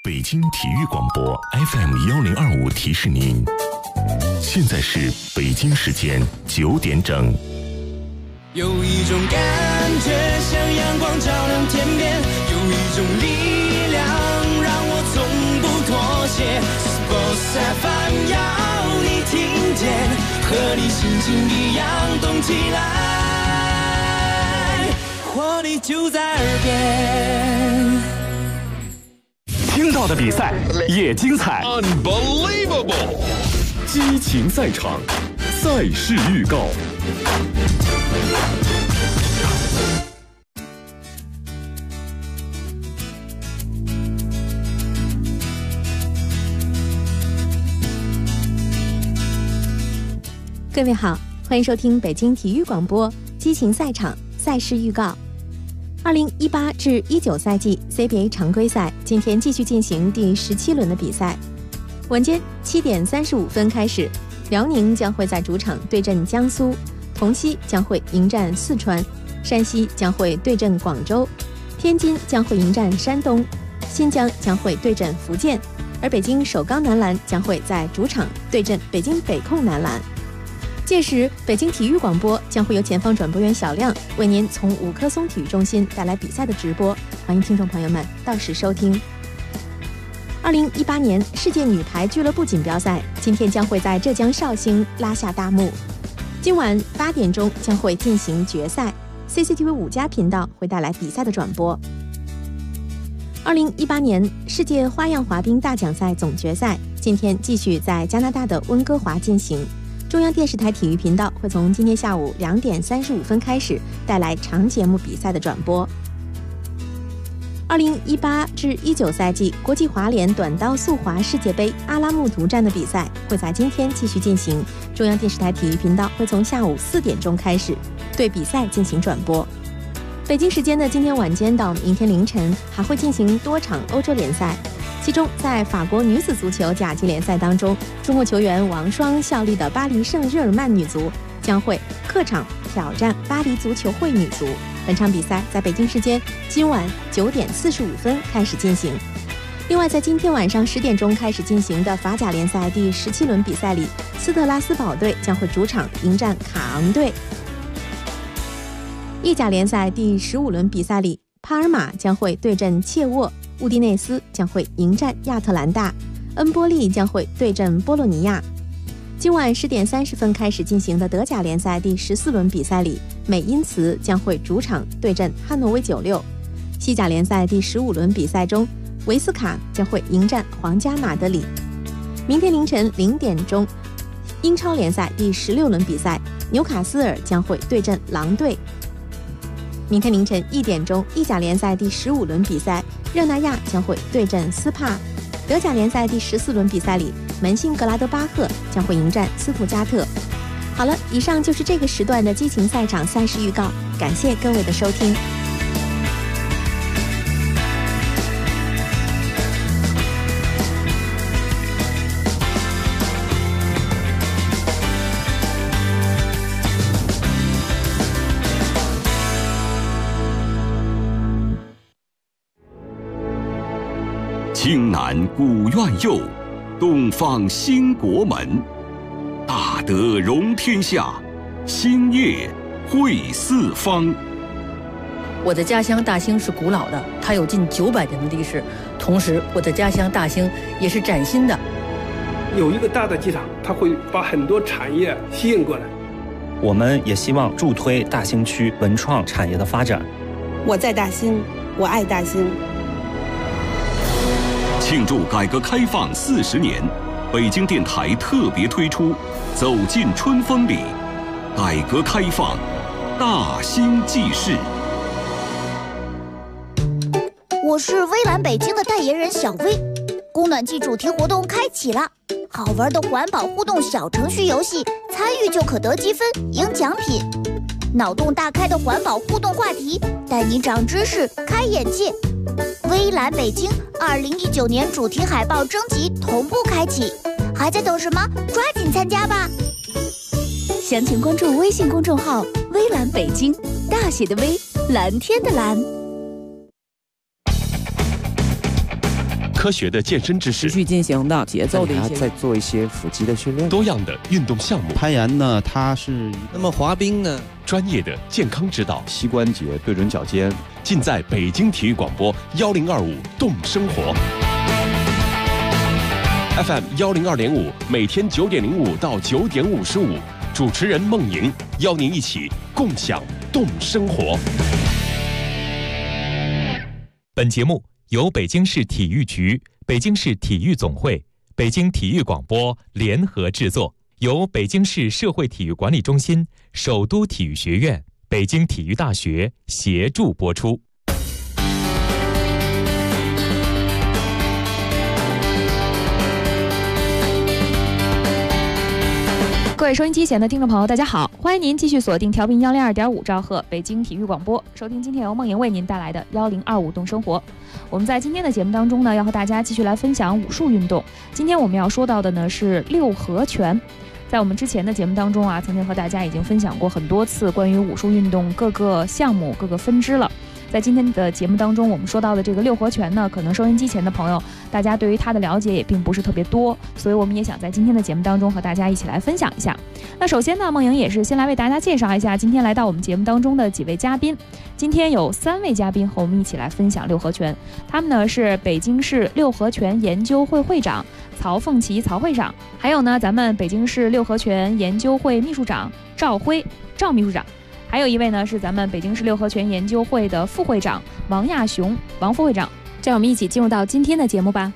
北京体育广播 FM1025提示您，现在是北京时间9点整。 有一种感觉像阳光照亮天边，有一种力量让我从不妥协。Sports FM 要你听见，和你心情一样动起来，活力就在耳边。 听到的比赛也精彩 Unbelievable 激情赛场，赛事预告。 各位好，欢迎收听北京体育广播激情赛场赛事预告。2018至19赛季 CBA 常规赛今天继续进行第17轮的比赛。晚间7点35分开始，辽宁将会在主场对阵江苏，同曦将会迎战四川，山西将会对阵广州，天津将会迎战山东，新疆将会对阵福建，而北京首钢男篮将会在主场对阵北京北控男篮。届时，北京体育广播将会由前方转播员小亮为您从五棵松体育中心带来比赛的直播，欢迎听众朋友们到时收听。2018年世界女排俱乐部锦标赛今天将会在浙江绍兴拉下大幕，今晚8点钟将会进行决赛， CCTV 5+频道会带来比赛的转播。2018年世界花样滑冰大奖赛总决赛今天继续在加拿大的温哥华进行，中央电视台体育频道会从今天下午2点35分开始带来长节目比赛的转播。2018至19赛季国际滑联短道速滑世界杯阿拉木图站的比赛会在今天继续进行，中央电视台体育频道会从下午4点钟开始对比赛进行转播。北京时间的今天晚间到明天凌晨还会进行多场欧洲联赛，其中在法国女子足球甲级联赛当中，中国球员王霜效力的巴黎圣日耳曼女足将会客场挑战巴黎足球会女足。本场比赛在北京时间今晚9点45分开始进行。另外，在今天晚上10点钟开始进行的法甲联赛第17轮比赛里，斯特拉斯堡队将会主场迎战卡昂队。意甲联赛第15轮比赛里，帕尔马将会对阵切沃，乌迪内斯将会迎战亚特兰大，恩波利将会对阵波洛尼亚。今晚10点30分开始进行的德甲联赛第14轮比赛里，美因茨将会主场对阵汉诺威96。西甲联赛第15轮比赛中，维斯卡将会迎战皇家马德里。明天凌晨0点钟，英超联赛第16轮比赛，纽卡斯尔将会对阵狼队。明天凌晨1点钟，意甲联赛第15轮比赛，热那亚将会对阵斯帕。德甲联赛第14轮比赛里，门兴格拉德巴赫将会迎战斯图加特。好了，以上就是这个时段的激情赛场赛事预告，感谢各位的收听。 京南古院右，东方兴国门。大德容天下，兴业惠四方。 我的家乡大兴是古老的，它有近900年的历史。同时，我的家乡大兴也是崭新的。 有一个大的机场，它会把很多产业吸引过来。 我们也希望助推大兴区文创产业的发展。 我在大兴，我爱大兴。 庆祝改革开放40年，北京电台特别推出《走进春风里》，改革开放大兴纪事。 我是微蓝北京的代言人小薇，供暖季主题活动开启了，好玩的环保互动小程序游戏，参与就可得积分赢奖品。脑洞大开的环保互动话题，带你长知识开眼界。微蓝北京2019年主题海报征集同步开启，还在等什么？抓紧参加吧！ 详情关注微信公众号“微蓝北京”，大写的微，蓝天的蓝。 科学的健身知识， 持续进行的节奏的一些， 再做一些腹肌的训练， 多样的运动项目。 攀岩呢，它是那么滑冰呢， 专业的健康指导， 膝关节对准脚尖， 尽在北京体育广播1025动生活。FM 102.5，每天9点05到9点55，主持人孟莹邀您一起共享动生活。 本节目由北京市体育局、北京市体育总会、北京体育广播联合制作，由北京市社会体育管理中心、首都体育学院、北京体育大学协助播出。 各位收音机前的听众朋友，大家好，欢迎您继续锁定调频102.5兆赫北京体育广播，收听今天由梦莹为您带来的1025动生活。我们在今天的节目当中呢，要和大家继续来分享武术运动。今天我们要说到的呢是六合拳。在我们之前的节目当中啊，曾经和大家已经分享过很多次关于武术运动各个项目、各个分支了。在今天的节目当中，我们说到的这个六合拳呢，可能收音机前的朋友，大家对于它的了解也并不是特别多，所以我们也想在今天的节目当中和大家一起来分享一下。那首先呢，梦莹也是先来为大家介绍一下今天来到我们节目当中的几位嘉宾。今天有3位嘉宾和我们一起来分享六合拳，他们呢是北京市六合拳研究会会长曹凤琪曹会长，还有呢咱们北京市六合拳研究会秘书长赵辉赵秘书长。还有一位呢是咱们北京市六合拳研究会的副会长王亚雄王副会长。这样我们一起进入到今天的节目吧。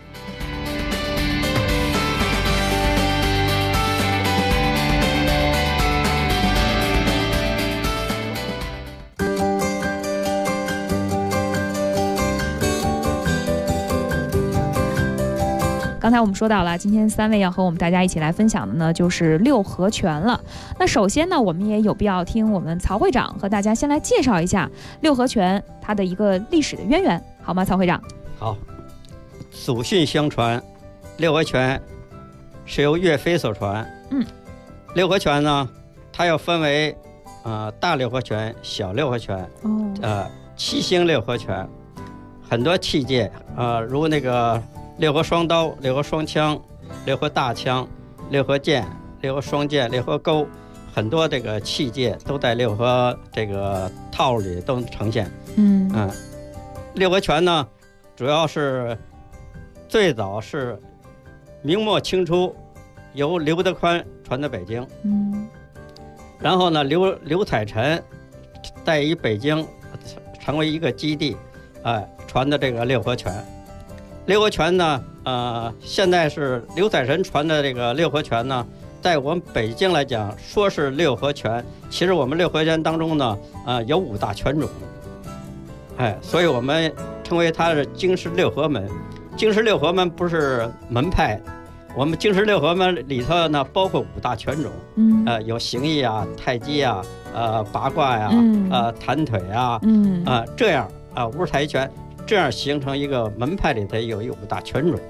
刚才我们说到了，今天3位要和我们大家一起来分享的呢，就是六合拳了。那首先呢，我们也有必要听我们曹会长和大家先来介绍一下六合拳它的一个历史的渊源，好吗？曹会长。 好，祖训相传，六合拳是由岳飞所传。六合拳呢，它要分为大六合拳、小六合拳，七星六合拳，很多器械如那个六合双刀、六合双枪、六合大枪、六合剑、六合双剑、六合钩，很多这个器械都在六合这个套路里都呈现。六合拳呢，主要是最早是明末清初由刘德宽传到北京，然后呢刘彩臣在于北京成为一个基地，传的这个六合拳。六合拳呢，现在是刘彩臣传的这个六合拳呢，在我们北京来讲，说是六合拳，其实我们六合拳当中呢，有5大拳种，所以我们称为它是京师六合门。京师六合门不是门派，我们京师六合门里头呢，包括5大拳种，有形意啊、太极啊、八卦呀、弹腿啊，这样无台拳。这样形成一个门派里头有5大拳种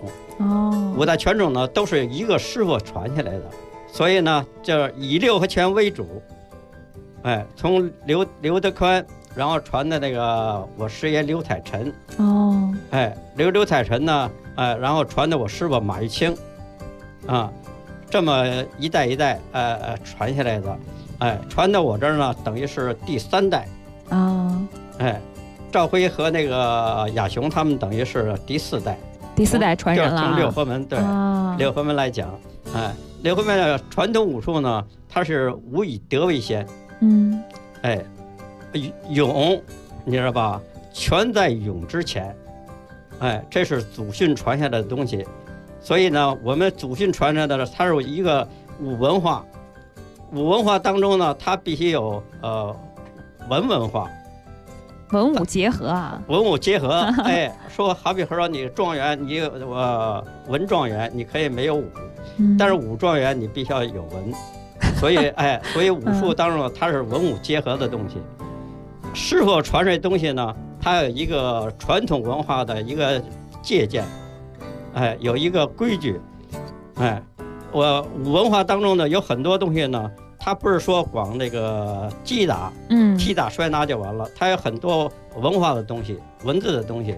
，5大拳种呢都是一个师傅传下来的，所以呢就以六合拳为主，从刘德宽，然后传的那个我师爷刘彩臣，刘彩臣呢，然后传的我师傅马玉清，这么一代一代传下来的，传到我这儿呢，等于是第3代，赵辉和那个亚雄他们等于是第4代， 第4代传人了。 从六合门六合门来讲，六合门的传统武术呢，它是武以德为先，勇，你知道吧？拳在勇之前，这是祖训传下来的东西。所以呢，我们祖训传下来的，它是一个武文化。武文化当中呢，它必须有文化。 文武结合啊， 文武结合，说好比说你状元，你文状元你可以没有武，但是武状元你必须要有文，所以武术当中它是文武结合的东西。师傅传这东西呢，它有一个传统文化的一个借鉴，有一个规矩，我武文化当中呢有很多东西呢。它不是说光那个击打、踢打、摔拿就完了，它有很多文化的东西、文字的东西，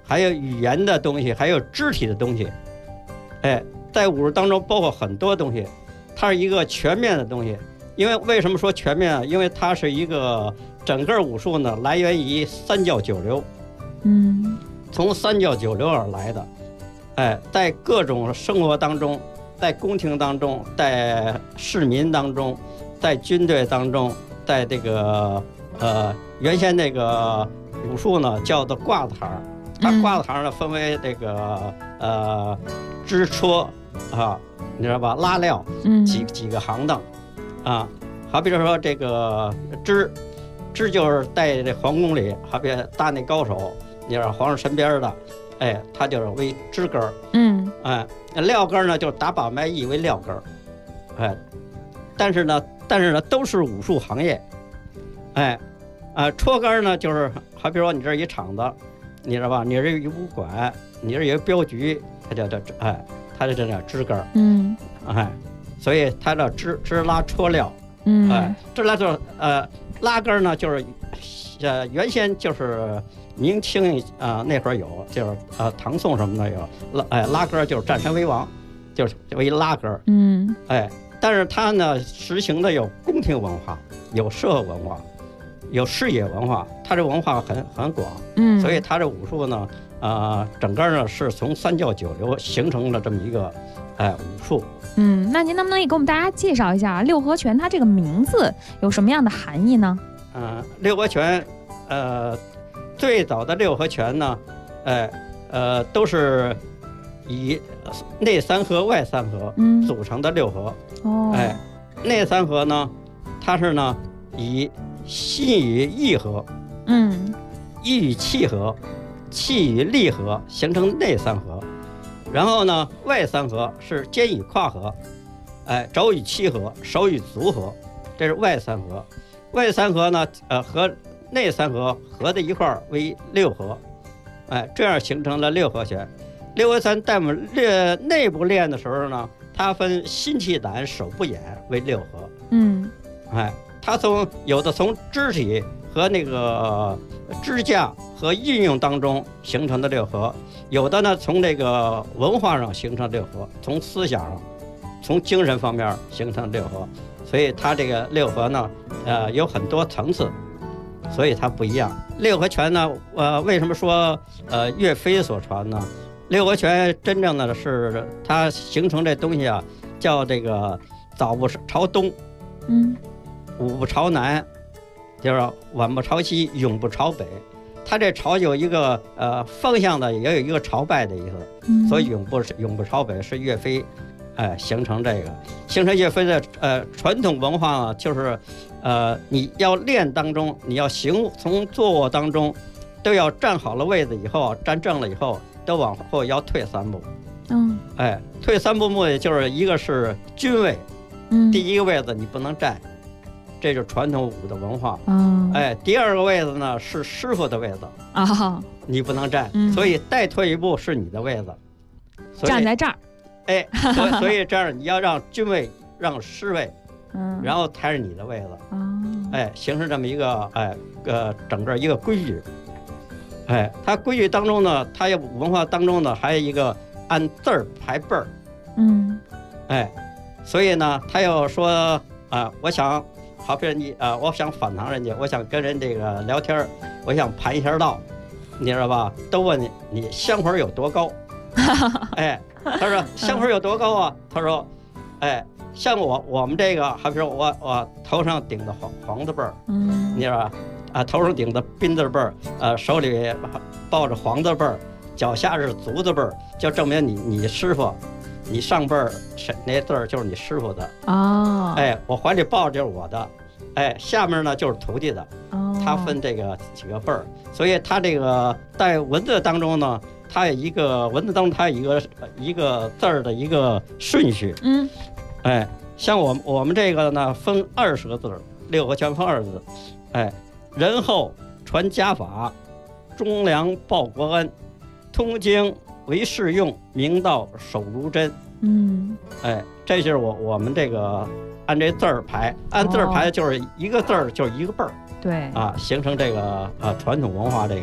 还有语言的东西，还有肢体的东西。哎，在武术当中包括很多东西，它是一个全面的东西。因为为什么说全面啊？因为它是一个整个武术呢，来源于三教九流，从三教九流而来的。哎，在各种生活当中，在宫廷当中，在市民当中，在军队当中，在这个原先那个武术呢叫做挂子行，它挂子行呢分为这个支戳啊，你知道吧？拉料，几个行当啊，好比说这个支就是在这皇宫里，好比大内高手，你知道皇上身边的。哎，它就是为支根儿，哎，料根儿呢就是打把脉义为料根儿，哎，但是呢都是武术行业，哎，戳根儿呢就是好比说你这一厂子，你知道吧？你这一武馆，你这一个镖局，它叫哎，它就这叫支根儿，哎，所以它叫支拉戳料，哎，支拉就是拉根儿呢就是原先就是。明清那会儿有，就是唐宋什么的有拉根就是占山为王，就是为拉根，哎，但是它呢实行的有宫廷文化，有社会文化，有视野文化，它这文化很广，所以它这武术呢整个呢是从三教九流形成了这么一个武术。 那您能不能也给我们大家介绍一下六合拳它这个名字有什么样的含义呢？ 六合拳最早的六合拳呢，都是以内三合、外三合组成的六合。哎，内三合呢，它是呢以心与意合，意与气合，气与力合，形成内三合。然后呢，外三合是肩与胯合，哎，肘与膝合，手与足合，这是外三合。外三合呢，和内三合合在一块儿为六合，哎，这样形成了六合拳。六合拳在我们内部练的时候呢，它分心气胆手部眼为六合。哎，它有的从肢体和那个支架和运用当中形成的六合，有的呢从这个文化上形成六合，从思想上、从精神方面形成六合。所以它这个六合呢，有很多层次。所以它不一样。六合拳呢，为什么说岳飞所传呢？六合拳真正的是它形成这东西啊，叫这个早不朝东，午不朝南，就是晚不朝西，永不朝北。它这朝有一个方向的，也有一个朝拜的意思。所以永不朝北是岳飞。形成岳飞的传统文化呢，就是你要练当中，你要从坐卧当中，都要站好了位子以后，站正了以后，都往后要退3步。退3步目的就是一个是军位，第一个位子你不能站，这就是传统武的文化。第二个位子呢是师傅的位子你不能站，所以再退一步是你的位子， 站在这儿。 哎，所以这样你要让军位让师位，然后才是你的位子，哎，形成这么一个整个一个规矩，哎，它规矩当中呢，它文化当中呢还有一个按字儿排辈儿，哎，所以呢，他又说我想好比你我想访谈人家，我想跟人这个聊天，我想盘一下道，你知道吧？都问你香魂有多高，哎。他说香魂有多高啊？他说，哎，像我们这个，好比说我头上顶的黄字辈儿，你知道吧？头上顶的斌字辈儿，手里抱着黄字辈儿，脚下是足字辈儿，就证明你师傅，你上辈儿那字儿就是你师傅的哎，我怀里抱着就是我的，哎，下面呢就是徒弟的，他分这个几个辈儿，所以他这个在文字当中呢。它有一个文字当中，它有一个字儿的一个顺序。哎，像我们这个呢，分20个字，六合拳分20字。哎，仁厚传家法，忠良报国恩，通经为世用，明道守如真。哎，这就是我们这个按这字儿排，按字儿排就是一个字儿就是一个辈儿。 对形成这个传统文化这个。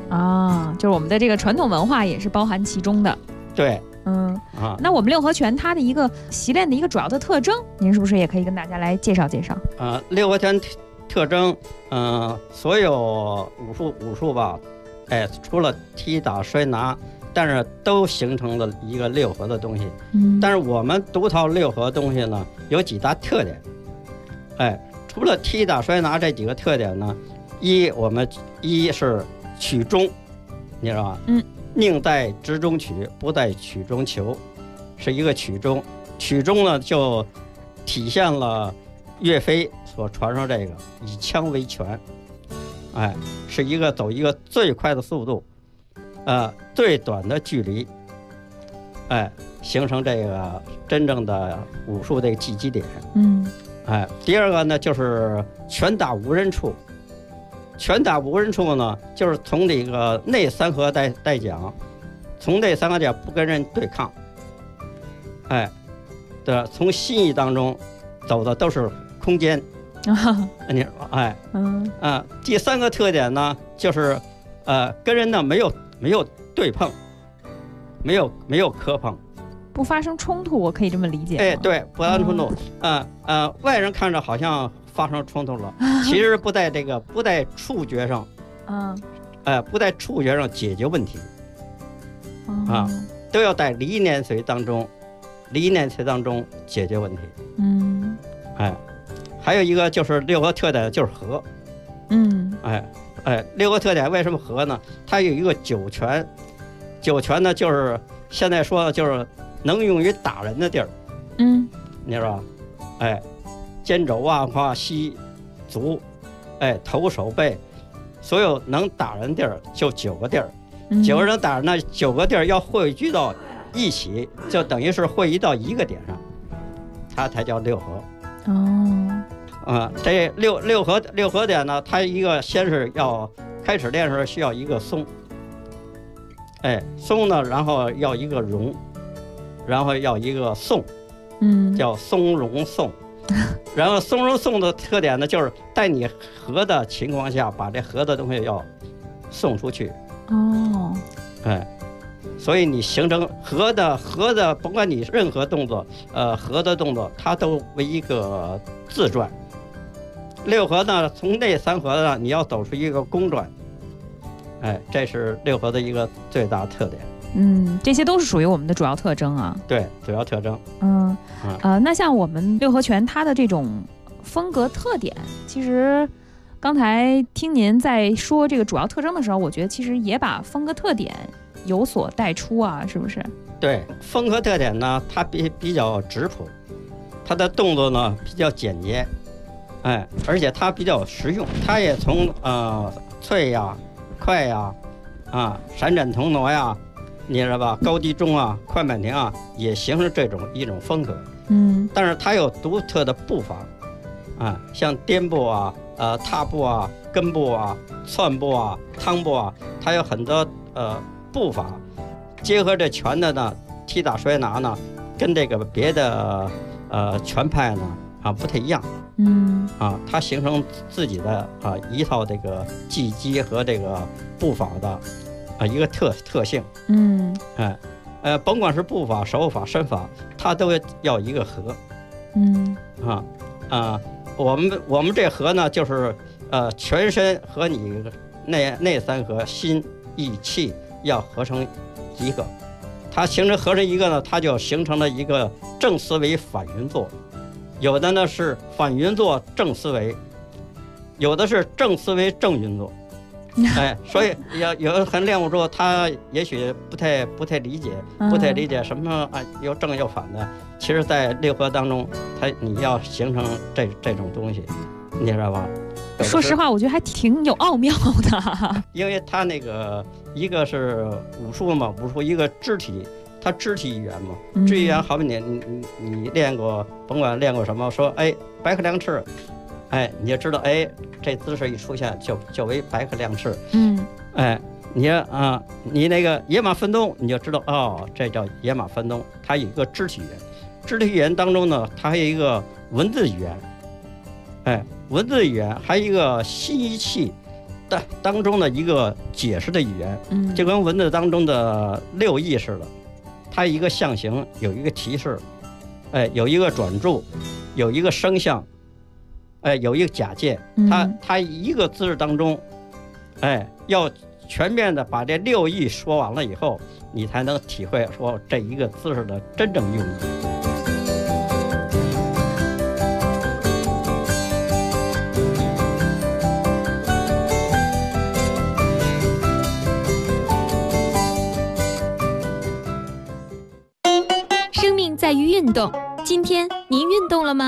啊，就是我们的这个传统文化也是包含其中的。 对， 那我们六合拳它的一个习练的一个主要的特征，您是不是也可以跟大家来介绍介绍？ 六合拳特征，所有武术吧，除了踢打摔拿，但是都形成了一个六合的东西。但是我们独套六合东西呢，有几大特点。除了踢打摔拿这几个特点呢，我们是曲中，你知道吧？宁在直中取，不在曲中求，是一个曲中。曲中呢，就体现了岳飞所传授这个以枪为拳，是走一个最快的速度，最短的距离，形成这个真正的武术这个击击点。第二个呢，就是拳打无人处。拳打无人处呢，就是从这个内三合带讲，从内三合讲不跟人对抗，从心意当中走的都是空间。你说，第三个特点呢，就是跟人呢没有对碰，没有磕碰， 不发生冲突，我可以这么理解。 对，不发生冲突。外人看着好像发生冲突了，其实不在触觉上，不在触觉上解决问题，都要在理念髓当中解决问题。还有一个就是六合特点就是和。六合特点为什么和呢？它有一个九拳，九拳呢就是现在说的就是能用于打人的地儿。你知道吧？肩肘腕胯膝足，头手背，所有能打人地儿就9个地儿，9个人打那9个地儿要汇聚到一起，就等于是汇聚到一个点上，它才叫六合。这六合点呢，它先是要开始练时需要一个松，松呢，然后要一个容，然后要一个送，叫松容送。然后松容送的特点呢，就是在你合的情况下，把这合的东西要送出去。所以你形成合的，甭管你任何动作，合的动作，它都为一个自转。六合呢，从内三合呢，你要走出一个公转。这是六合的一个最大特点。 这些都是属于我们的主要特征啊。 对，主要特征。 那像我们六合拳它的这种风格特点，其实刚才听您在说这个主要特征的时候，我觉得其实也把风格特点有所带出啊，是不是？ 对，风格特点呢，它比较质朴，它的动作呢比较简洁，而且它比较实用，它也从脆呀、快呀、闪展腾挪呀，你知道吧？高低中啊、快慢停啊，也形成一种风格。但是它有独特的步伐，像颠步啊、踏步啊、跟步啊、窜步啊、趟步啊，它有很多步伐，结合这拳的呢，踢打摔拿呢，跟这个别的拳派呢不太一样。它形成自己的一套这个技击和这个步伐的一个特性。甭管是步伐、手法、身法，它都要一个和。我们这和呢，就是全身和你内三合、心意气要合成一个。它合成一个呢，它就形成了一个正思维反云坐。有的呢是反云坐正思维，有的是正思维正云坐。所以有的很练武之后，他也许不太理解什么又正又反的。其实，在六合当中，你要形成这种东西，你知道吧？ 说实话，我觉得还挺有奥妙的。 因为他那个一个是武术嘛，武术一个肢体，它肢体语言嘛，肢体语言好比你练过，甭管练过什么，说白鹤亮翅。你就知道，这姿势一出现就为白鹤亮翅。你那个野马分鬃，你就知道这叫野马分鬃。它有一个肢体语言，肢体语言当中呢，它还有一个文字语言。文字语言还有一个心一气， 当中的一个解释的语言，就跟文字当中的六艺似的，它一个象形有一个提示，有一个转注，有一个声相，有一个假借，它一个字当中，要全面的把这六艺说完了以后，你才能体会说这一个字的真正用意。 生命在于运动，今天您运动了吗？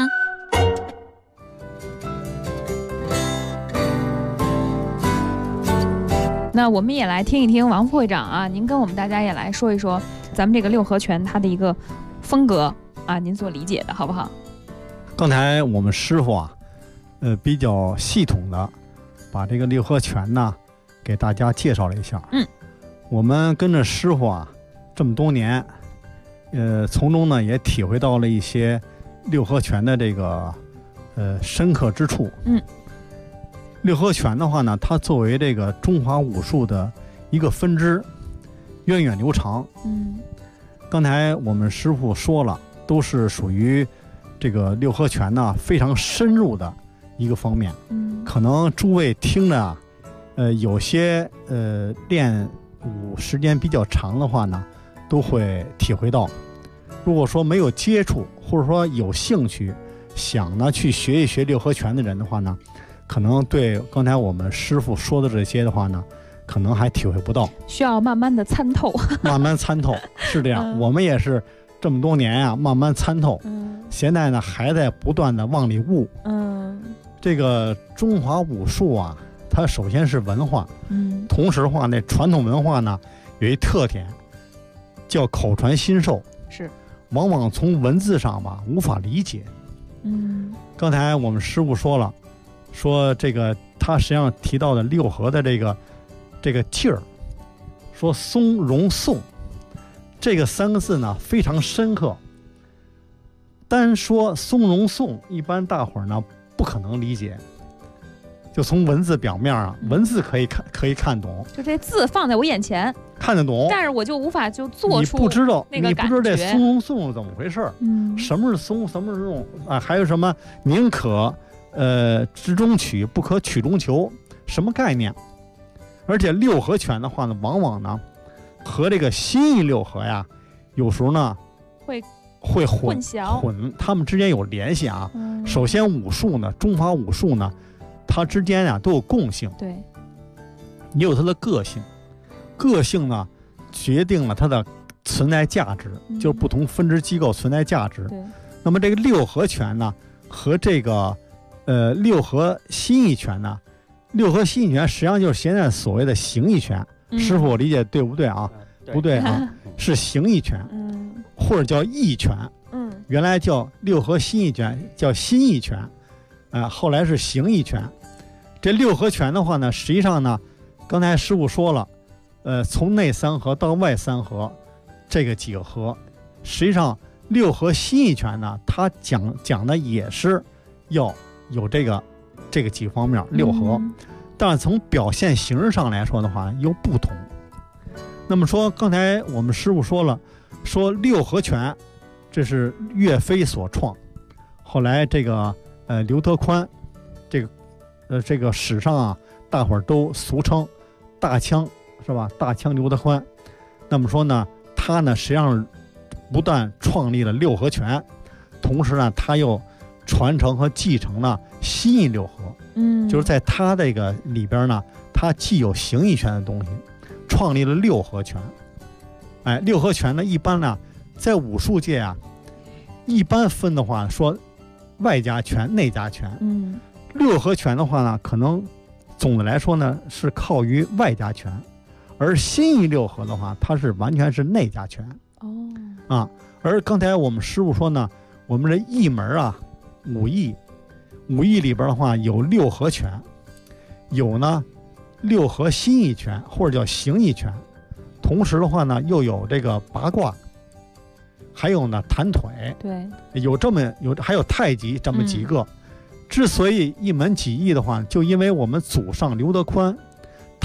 那我们也来听一听王副会长啊，您跟我们大家也来说一说咱们这个六合拳它的一个风格啊，您所理解的好不好？ 刚才我们师傅啊，比较系统的把这个六合拳呢给大家介绍了一下。我们跟着师傅啊这么多年，从中呢也体会到了一些六合拳的这个深刻之处。六合拳的话呢，它作为这个中华武术的一个分支，源远流长。刚才我们师傅说了，都是属于这个六合拳呢非常深入的一个方面。可能诸位听着啊，有些练武时间比较长的话呢，都会体会到。如果说没有接触，或者说有兴趣想呢去学一学六合拳的人的话呢，可能对刚才我们师傅说的这些的话呢，可能还体会不到， 需要慢慢的参透。 慢慢参透是这样。我们也是这么多年呀，慢慢参透。现在呢还在不断的往里悟。这个中华武术啊，它首先是文化。同时的话呢，传统文化呢有一特点，叫口传心授。 是。 往往从文字上吧无法理解。刚才我们师傅说了，说这个他实际上提到的六合的这个劲儿，说松容颂，这个三个字呢非常深刻。单说松容颂，一般大伙儿呢不可能理解。就从文字表面啊，文字可以看懂， 就这字放在我眼前看得懂， 但是我就无法就做出你不知道这松容颂怎么回事？什么是松，什么是容啊？还有什么宁可直中取，不可曲中求，什么概念？而且六合拳的话呢，往往呢和这个心意六合呀，有时候呢会混淆，他们之间有联系啊。首先武术呢，中华武术呢，它之间啊都有共性， 对， 也有它的个性，个性呢决定了它的存在价值，就是不同分支机构存在价值。那么这个六合拳呢和这个六合心意拳呢，六合心意拳实际上就是现在所谓的形意拳。师傅我理解对不对啊？不对啊，是形意拳，或者叫意拳。原来叫六合心意拳，叫心意拳，后来是形意拳。这六合拳的话呢，实际上呢，刚才师傅说了，从内三合到外三合，这个几个合，实际上六合心意拳呢，它讲的也是要有这个几方面六合，但是从表现形式上来说的话又不同。那么说刚才我们师傅说了，说六合拳这是岳飞所创，后来这个刘德宽，这个史上啊，大伙儿都俗称大枪，是吧？大枪刘德宽。那么说呢，他呢实际上不但创立了六合拳，同时呢他又传承和继承了心意六合。就是在他这个里边呢，他既有形意拳的东西，创立了六合拳。六合拳呢，一般呢在武术界啊，一般分的话说外家拳内家拳。六合拳的话呢，可能总的来说呢是靠于外家拳，而心意六合的话，它是完全是内家拳。而刚才我们师傅说呢，我们这一门啊，武艺里边的话有六合拳，有呢六合心意拳或者叫形意拳，同时的话呢又有这个八卦，还有呢弹腿， 对， 还有太极这么几个。之所以一门几艺的话，就因为我们祖上刘德宽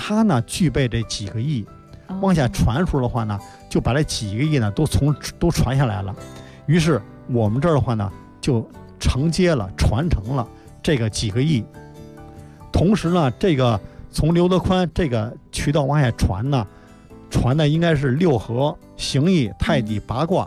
他呢具备这几个艺，往下传输的话呢，就把这几个艺呢都传下来了。于是我们这儿的话呢，就承接了、传承了这个几个艺。同时呢，这个从刘德宽这个渠道往下传呢，传的应该是六合、形意、太极、八卦。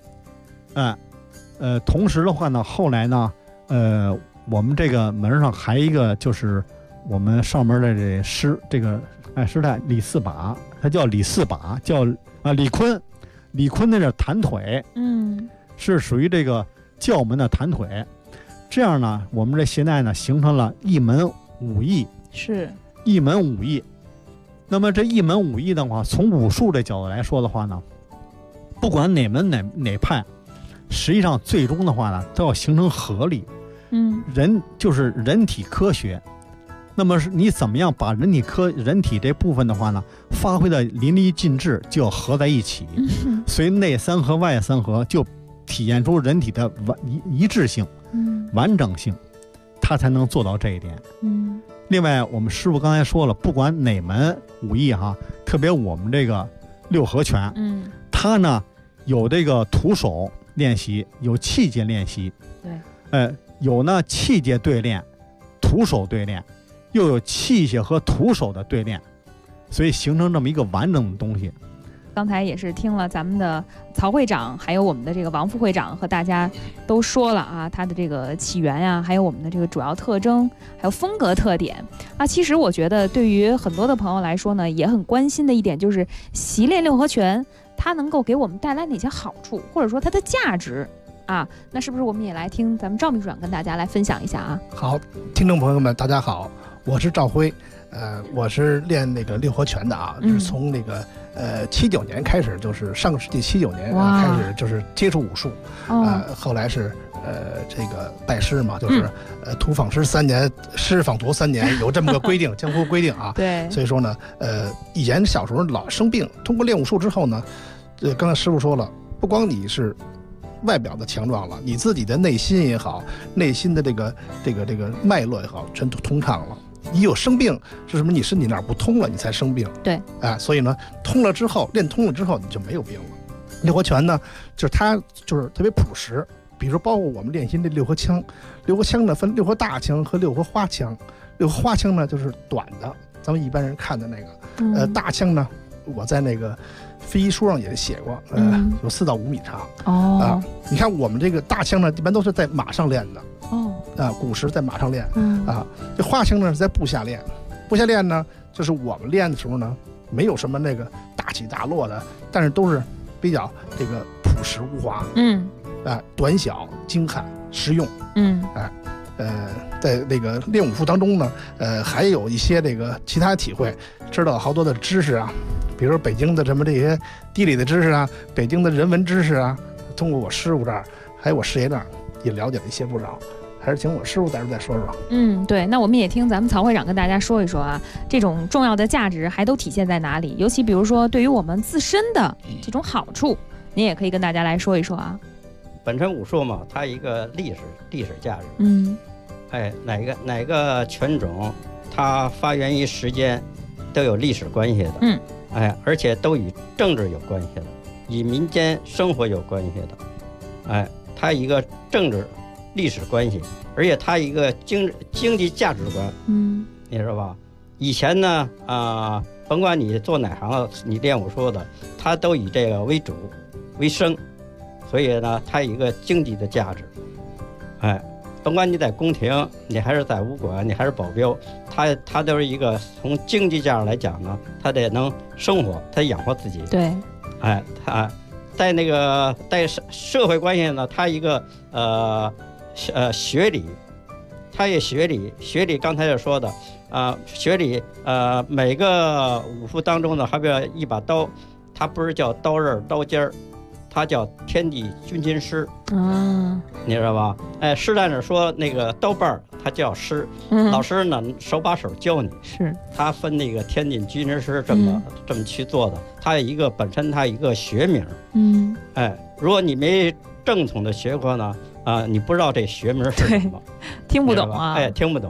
同时的话呢，后来呢，我们这个门上还一个就是我们上门的这师，这个师太李四把，他叫李四把，叫李坤，李坤那是弹腿，是属于这个教门的弹腿。这样呢，我们这现在呢形成了一门武艺， 是一门武艺。那么这一门武艺的话，从武术这角度来说的话呢，不管哪门哪派，实际上最终的话呢，都要形成合力。人就是人体科学，那么你怎么样把人体这部分的话呢，发挥的淋漓尽致，就要合在一起。所以内三合外三合，就体现出人体的一致性、完整性，它才能做到这一点。另外我们师傅刚才说了，不管哪门武艺哈，特别我们这个六合拳，它呢有这个徒手练习，有器械练习，对，有呢器械对练，徒手对练，又有器械和徒手的对练，所以形成这么一个完整的东西。 刚才也是听了咱们的曹会长，还有我们的这个王副会长和大家都说了啊，它的这个起源呀，还有我们的这个主要特征，还有风格特点啊。其实我觉得对于很多的朋友来说呢，也很关心的一点就是习练六合拳，它能够给我们带来哪些好处，或者说它的价值啊？那是不是我们也来听咱们赵秘书长跟大家来分享一下啊？ 好，听众朋友们，大家好，我是赵辉，我是练那个六合拳的啊，就是从那个79年开始，就是上个世纪79年开始就是接触武术，后来是这个拜师嘛，就是徒访师3年，师访徒3年，有这么个规定，江湖规定啊。 对， 所以说呢，以前小时候老生病，通过练武术之后呢，刚才师傅说了，不光你是外表的强壮了，你自己的内心也好，内心的这个脉络也好，全都通畅了。你有生病是什么？你身体哪儿不通了，你才生病。 对， 所以呢，通了之后，练通了之后，你就没有病了。六合拳呢，就是它就是特别朴实。比如包括我们练习的六合枪，六合枪呢分六合大枪和六合花枪。六合花枪呢就是短的，咱们一般人看的那个。大枪呢，我在那个飞书上也写过，有4到5米长。你看我们这个大枪呢，一般都是在马上练的。古时在马上练，这花枪呢是在部下练。部下练呢，就是我们练的时候呢，没有什么那个大起大落的，但是都是比较这个朴实无华，短小精悍实用，在那个练武术当中呢，还有一些这个其他体会，知道好多的知识啊，比如说北京的什么这些地理的知识啊，北京的人文知识啊，通过我师傅这儿，还有我师爷这儿也了解了一些不少。还是请我师傅在这再说说。 对，那我们也听咱们曹会长跟大家说一说啊，这种重要的价值还都体现在哪里？尤其比如说对于我们自身的这种好处，您也可以跟大家来说一说啊。 本身武术嘛，它一个历史价值。哪个拳种，它发源于时间，都有历史关系的。而且都与政治有关系的，与民间生活有关系的。它一个政治。历史关系，而且它一个经济价值观，你知道吧？以前呢，甭管你做哪行的，你练武术的，它都以这个为主为生，所以呢，它一个经济的价值。甭管你在宫廷，你还是在武馆，你还是保镖，它都是一个从经济价值来讲呢，它得能生活，它养活自己。 对， 它在那个在社会关系呢，它一个学理，他也学理，刚才也说的，学理，每个武术当中呢，还有一把刀，它不是叫刀刃刀尖儿，它叫天地军亲师，你知道吧？师大者说那个刀把儿，它叫师，老师呢手把手教你， 是他分那个天地军亲师这么去做的，它一个本身它一个学名，如果你没正统的学过呢。你不知道这学名是什么， 听不懂啊！ 听不懂。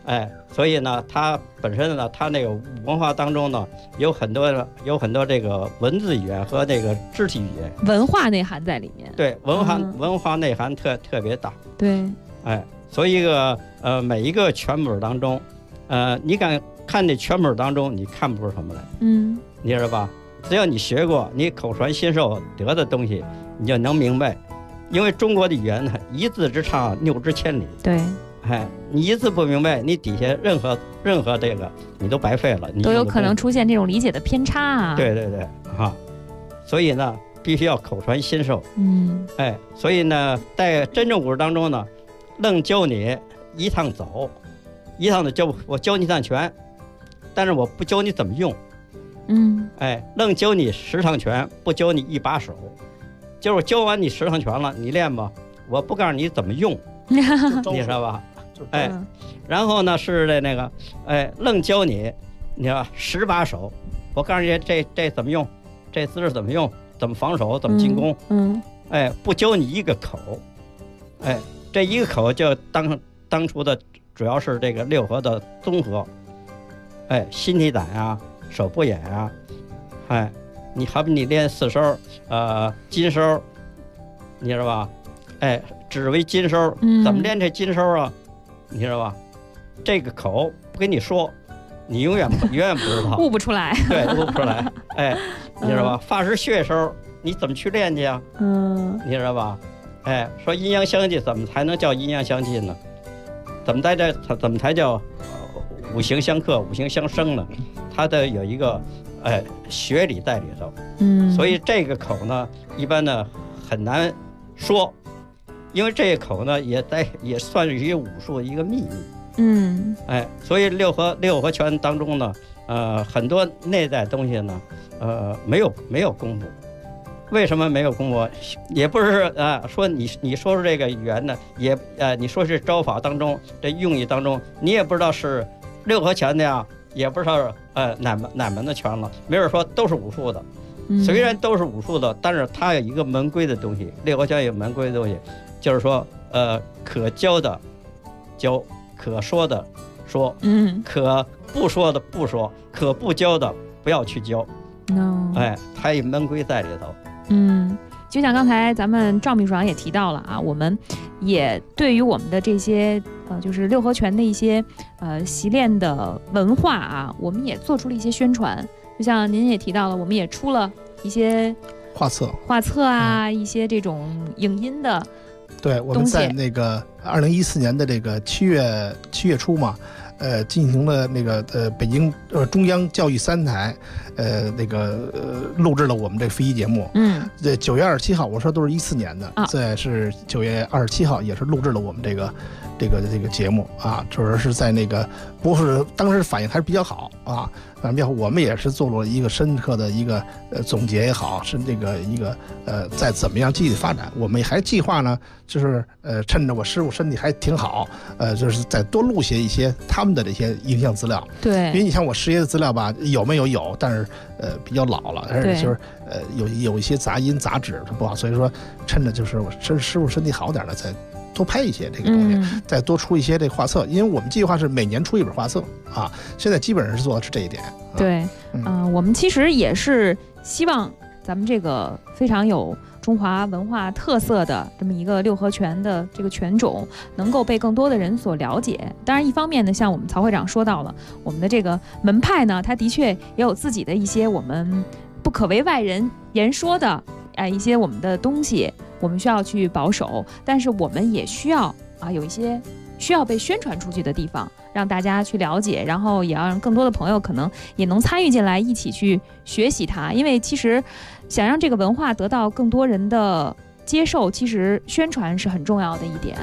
所以呢，它本身呢，它那个文化当中呢，有很多这个文字语言和那个肢体语言， 文化内涵在里面。 对，文化内涵特别大。 对， 所以每一个全本当中，你敢看这全本当中，你看不出什么来，你知道吧？只要你学过，你口传心授得的东西，你就能明白。因为中国的语言呢，一字之差，谬之千里。 对。 你一字不明白，你底下任何这个你都白费了，你都有可能出现这种理解的偏差啊。 对所以呢，必须要口传心授。所以呢，在真正武术当中呢，愣教你一趟走，一趟的教我教你一趟拳，但是我不教你怎么用。愣教你10趟拳，不教你一把手，就是我教完你10趟拳了，你练吧，我不告诉你怎么用，你知道吧？然后呢是那个，愣教你，你知道10把手，我告诉你这怎么用，这姿势怎么用，怎么防守，怎么进攻，不教你一个口，这一个口就当初的主要是这个6合的综合，心体胆啊，手部眼啊，你好比你练4收，金收，你知道吧？只为金收，怎么练这金收啊？你知道吧？这个口不跟你说，你永远不知道， 悟不出来。 对，悟不出来。你知道吧？发式血收，你怎么去练去啊？你知道吧？说阴阳相济，怎么才能叫阴阳相济呢？怎么才叫五行相克、五行相生呢？它的有一个学理在里头。所以这个口呢，一般呢很难说。因为这一口呢，也算是一个武术的一个秘密。所以六合拳当中呢，很多内在东西呢，没有功夫。为什么没有功夫？也不是说你说出这个语言呢，也你说是招法当中这用意当中，你也不知道是6合拳的呀，也不知道哪门的拳了，没人说都是武术的。虽然都是武术的，但是它有一个门规的东西，6合拳有门规的东西。就是说，可教的教，可说的说，可不说的不说，可不教的不要去教。它有门规在里头。 就像刚才咱们赵秘书长也提到了啊，我们也对于我们的这些就是6合拳的一些习练的文化啊，我们也做出了一些宣传。就像您也提到了，我们也出了一些画册啊，一些这种影音的。 对，我们在那个2014年的这个7月初嘛，进行了那个北京中央教育3台，录制了我们这飞机节目。这9月27号，我说都是14年的，这是9月27号，也是录制了我们这个节目啊，主要是在那个不是当时反应还是比较好啊。我们也是做了一个深刻的一个总结也好，是这个一个在怎么样继续发展。我们还计划呢，就是趁着我师傅身体还挺好，就是再多录些一些他们的这些影像资料。 对， 因为你像我师爷的资料吧，有，但是比较老了，而且就是有一些杂音杂质不好，所以说趁着就是我师傅身体好点了，再多拍一些这个东西，再多出一些这个画册，因为我们计划是每年出一本画册啊，现在基本上是做的是这一点。 对，我们其实也是希望咱们这个非常有中华文化特色的这么一个6合拳的这个拳种，能够被更多的人所了解。当然，一方面呢，像我们曹会长说到了，我们的这个门派呢，它的确也有自己的一些我们不可为外人言说的一些我们的东西。我们需要去保守，但是我们也需要有一些需要被宣传出去的地方，让大家去了解，然后也要让更多的朋友可能也能参与进来，一起去学习它。因为其实想让这个文化得到更多人的接受，其实宣传是很重要的一点。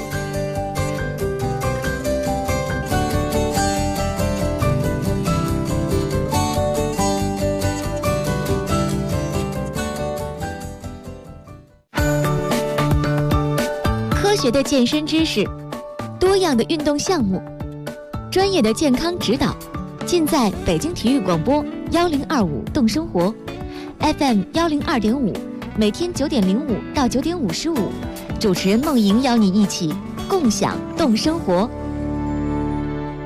科学的健身知识，多样的运动项目，专业的健康指导，尽在北京体育广播1025动生活 FM 102.5，每天9点05到9点55，主持人梦莹邀你一起共享动生活。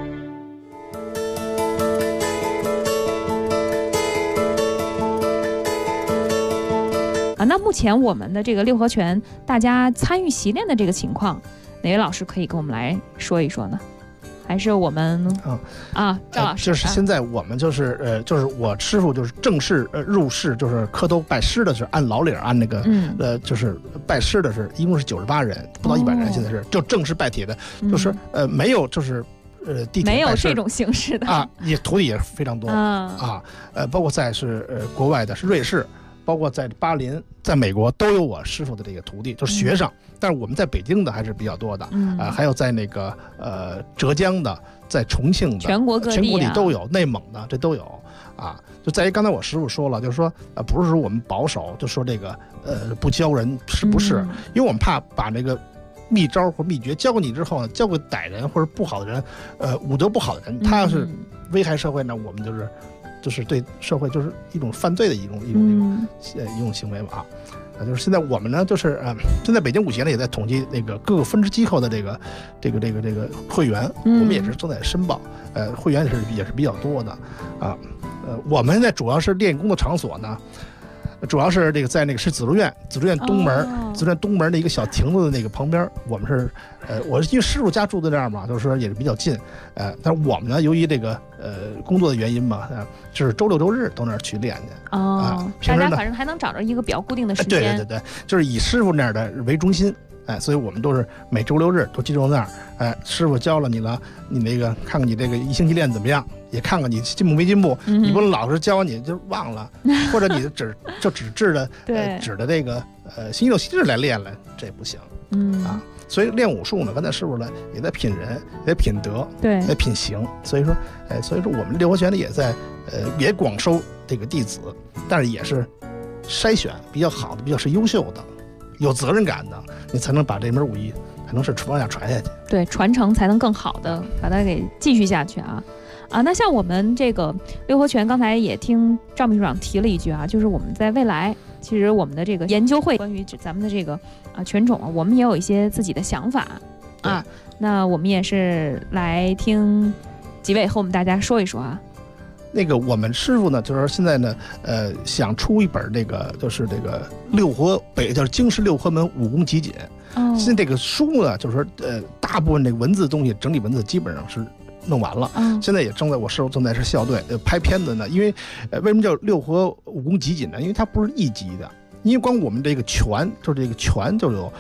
啊。那目前我们的这个六合拳，大家参与习练的这个情况，哪位老师可以跟我们来说一说呢？还是我们赵老师， 就是现在我们就是就是我师傅就是正式入室，就是磕头拜师的是按老领按那个就是拜师的是一共是98人，不到100人，现在是就正式拜帖的，就是没有就是地铁没有这种形式的啊，也徒弟也非常多包括在是国外的是瑞士。包括在巴林、在美国都有我师傅的这个徒弟，就是学生。但是我们在北京的还是比较多的，还有在那个浙江的，在重庆的， 全国各地、 全国里都有，内蒙的这都有啊。就在于刚才我师傅说了，就是说不是说我们保守，就说这个不教人，是不是？因为我们怕把那个秘招或秘诀教给你之后呢，教给歹人或者不好的人，武德不好的人，他要是危害社会呢，我们就是对社会就是一种犯罪的一种行为吧就是现在我们呢就是现在北京武协呢也在统计那个各个分支机构的这个会员，我们也是正在申报，会员也是比较多的我们现在主要是练功的场所呢。主要是这个在那个是紫竹院东门，紫竹院东门的一个小亭子的那个旁边，我们是我是因为师傅家住在那儿嘛，就是说也是比较近，但是我们呢由于这个工作的原因嘛，就是周六周日到那儿去练去大家反正还能找着一个比较固定的时间， 对，就是以师傅那儿的为中心。所以我们都是每周六日都集中在那儿，师傅教了你了，你那个看看你这个一星期练怎么样，也看看你进步没进步，你不能老是教你就忘了，或者你只指的这个星期六星期日来练了，这不行，所以练武术呢，刚才师傅呢也在品人，也在品德， 对， 在品行，所以说我们六合拳呢也在也广收这个弟子，但是也是筛选比较好的，比较是优秀的。有责任感的，你才能把这门武艺才能是往下传下去。对， 传承才能更好的把它给继续下去那像我们这个六合拳，刚才也听赵秘书长提了一句就是我们在未来，其实我们的这个研究会关于咱们的这个拳种我们也有一些自己的想法那我们也是来听几位和我们大家说一说那个我们师傅呢，就是现在呢，想出一本这个，就是这个就是京师六合门武功集锦。现在这个书呢，就是说大部分这个文字东西整理文字基本上是弄完了。现在也我师傅正在是校对拍片子呢。因为为什么叫六合武功集锦呢？因为它不是一集的，因为光我们这个拳，就是这个拳就有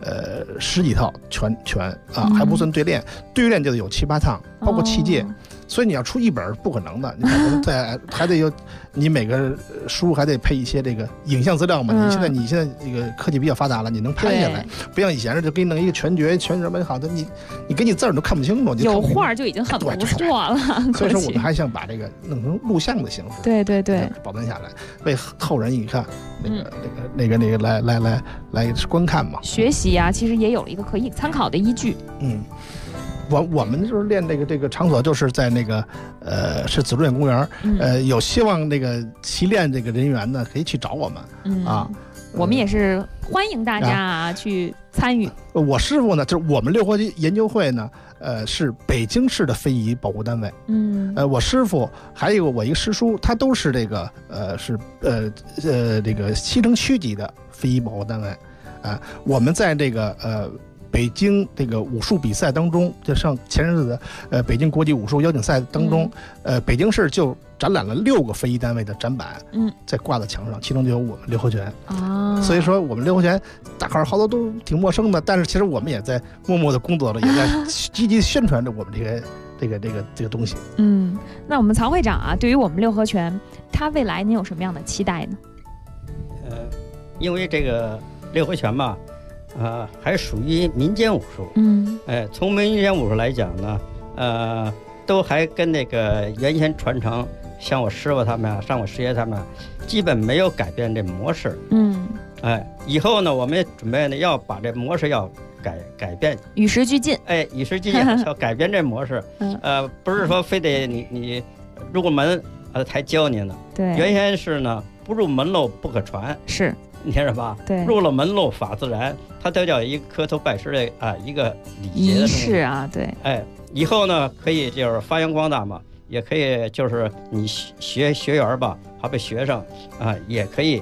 10几套拳还不算对练就有7、8趟，包括器械。所以你要出一本不可能的，你可能还得有，你每个书还得配一些这个影像资料嘛。你现在这个科技比较发达了，你能拍下来，不像以前就给你弄一个拳什么好的，你给你字儿都看不清楚， 有画就已经很不错了。 所以说我们还想把这个弄成录像的形式， 对， 保存下来，为后人一看那个来观看嘛， 学习其实也有了一个可以参考的依据。 我们就是练这个场所，就是在那个是紫竹院公园，有希望那个习练这个人员呢，可以去找我们我们也是欢迎大家去参与。 我师傅呢，就是我们六合研究会呢，是北京市的非遗保护单位。我师傅还有我一个师叔，他都是这个是这个西城区级的非遗保护单位我们在这个北京这个武术比赛当中，就上前日子的北京国际武术邀请赛当中，北京市就展览了6个非遗单位的展板，在挂在墙上，其中就有我们六合拳所以说我们六合拳大伙儿好多都挺陌生的，但是其实我们也在默默的工作了，也在积极宣传着我们这个东西。 那我们曹会长对于我们六合拳，它未来您有什么样的期待呢？ 因为这个六合拳嘛。还属于民间武术，从民间武术来讲呢，都还跟那个原先传承，像我师傅他们像我师爷他们，基本没有改变这模式，以后呢，我们也准备呢要把这模式要改变， 与时俱进， 与时俱进，要改变这模式，不是说非得你入门才教你呢， 对， 原先是呢，不入门路不可传， 是。 你看着吧， 对， 入了门路法自然，它都叫一个磕头拜师的一个礼节的仪式对， 以后呢可以就是发扬光大嘛，也可以就是你学员吧，好比学生也可以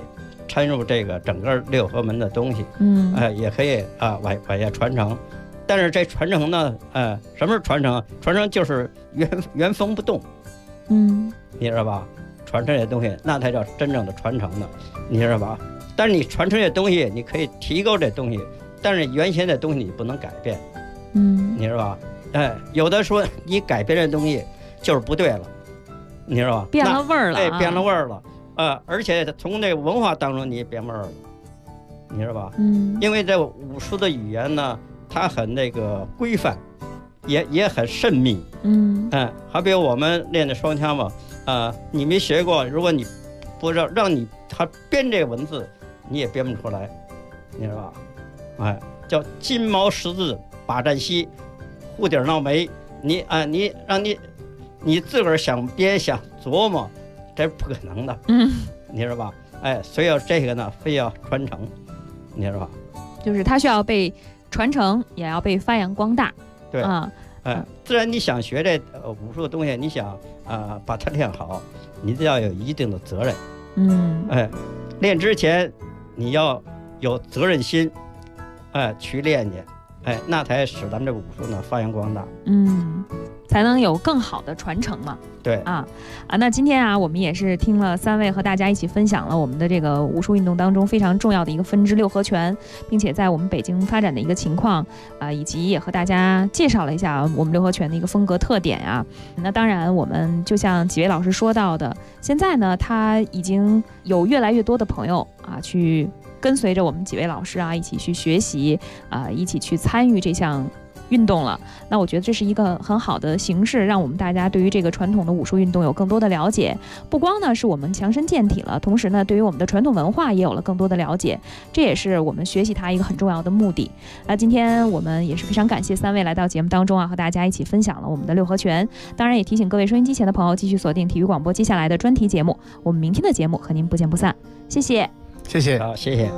掺入这个整个六合门的东西，也可以往下传承。但是这传承呢，什么是传承？传承就是原封不动，你知道吧？传承这东西，那才叫真正的传承呢，你知道吧？但是你传承这东西，你可以提高这东西，但是原先的东西你不能改变，你知道吧？有的说你改变这东西就是不对了，你知道吧？ 变了味儿了， 变了味儿了，而且从这文化当中你也变味儿了，你知道吧？因为这武术的语言呢，它很那个规范，也很慎密，好比我们练的双枪嘛，你没学过，如果你不知道让你他编这个文字，你也编不出来，你知道吧？叫金毛十字把战西，护顶闹眉，你自个儿想编想琢磨，这是不可能的，你知道吧？所以这个呢，非要传承，你知道吧？ 就是它需要被传承，也要被发扬光大。 对啊，自然你想学这武术的东西，你想把它练好，你就要有一定的责任。练之前你要有责任心，去练去，那才使咱们这武术呢发扬光大。 才能有更好的传承嘛。 对那今天我们也是听了3位和大家一起分享了我们的这个武术运动当中非常重要的一个分支六合拳，并且在我们北京发展的一个情况以及也和大家介绍了一下我们六合拳的一个风格特点啊。那当然我们就像几位老师说到的，现在呢他已经有越来越多的朋友去跟随着我们几位老师一起去学习一起去参与这项运动了。那我觉得这是一个很好的形式，让我们大家对于这个传统的武术运动有更多的了解，不光呢是我们强身健体了，同时呢对于我们的传统文化也有了更多的了解，这也是我们学习它一个很重要的目的。今天我们也是非常感谢3位来到节目当中和大家一起分享了我们的六合拳。当然也提醒各位收音机前的朋友继续锁定体育广播接下来的专题节目，我们明天的节目和您不见不散。谢谢。 好，谢谢。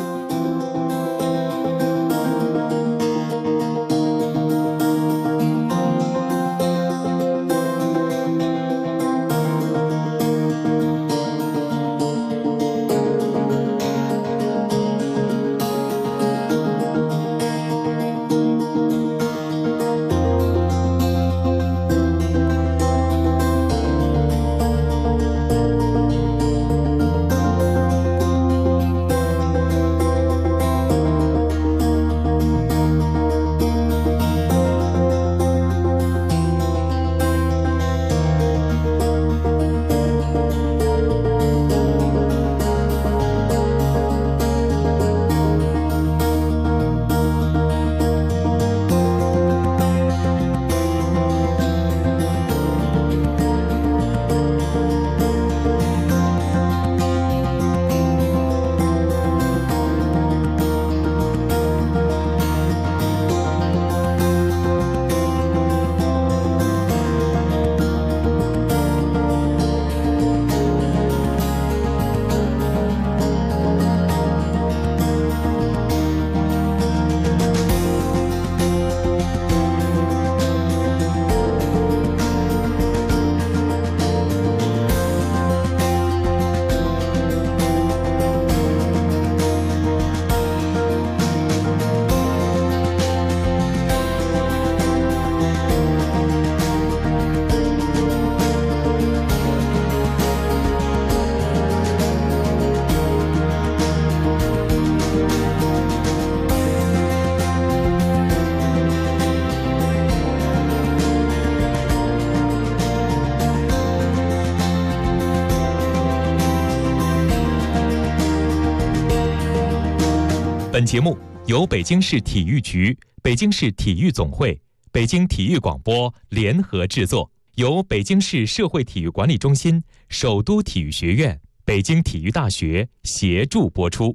本节目由北京市体育局、北京市体育总会、北京体育广播联合制作，由北京市社会体育管理中心、首都体育学院、北京体育大学协助播出。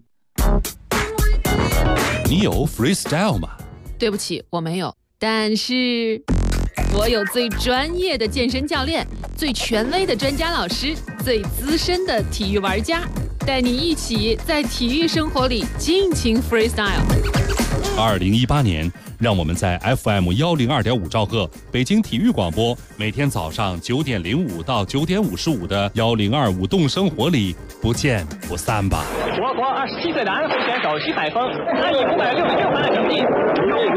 你有 freestyle 吗？ 对不起，我没有，但是我有最专业的健身教练、最权威的专家老师、最资深的体育玩家。 带你一起在体育生活里尽情 freestyle。 2018年，让我们在 FM 102.5兆赫北京体育广播，每天早上9点05到9点55的1025动生活里不见不散吧。 我国27岁男会选手徐海峰，他以566分的成绩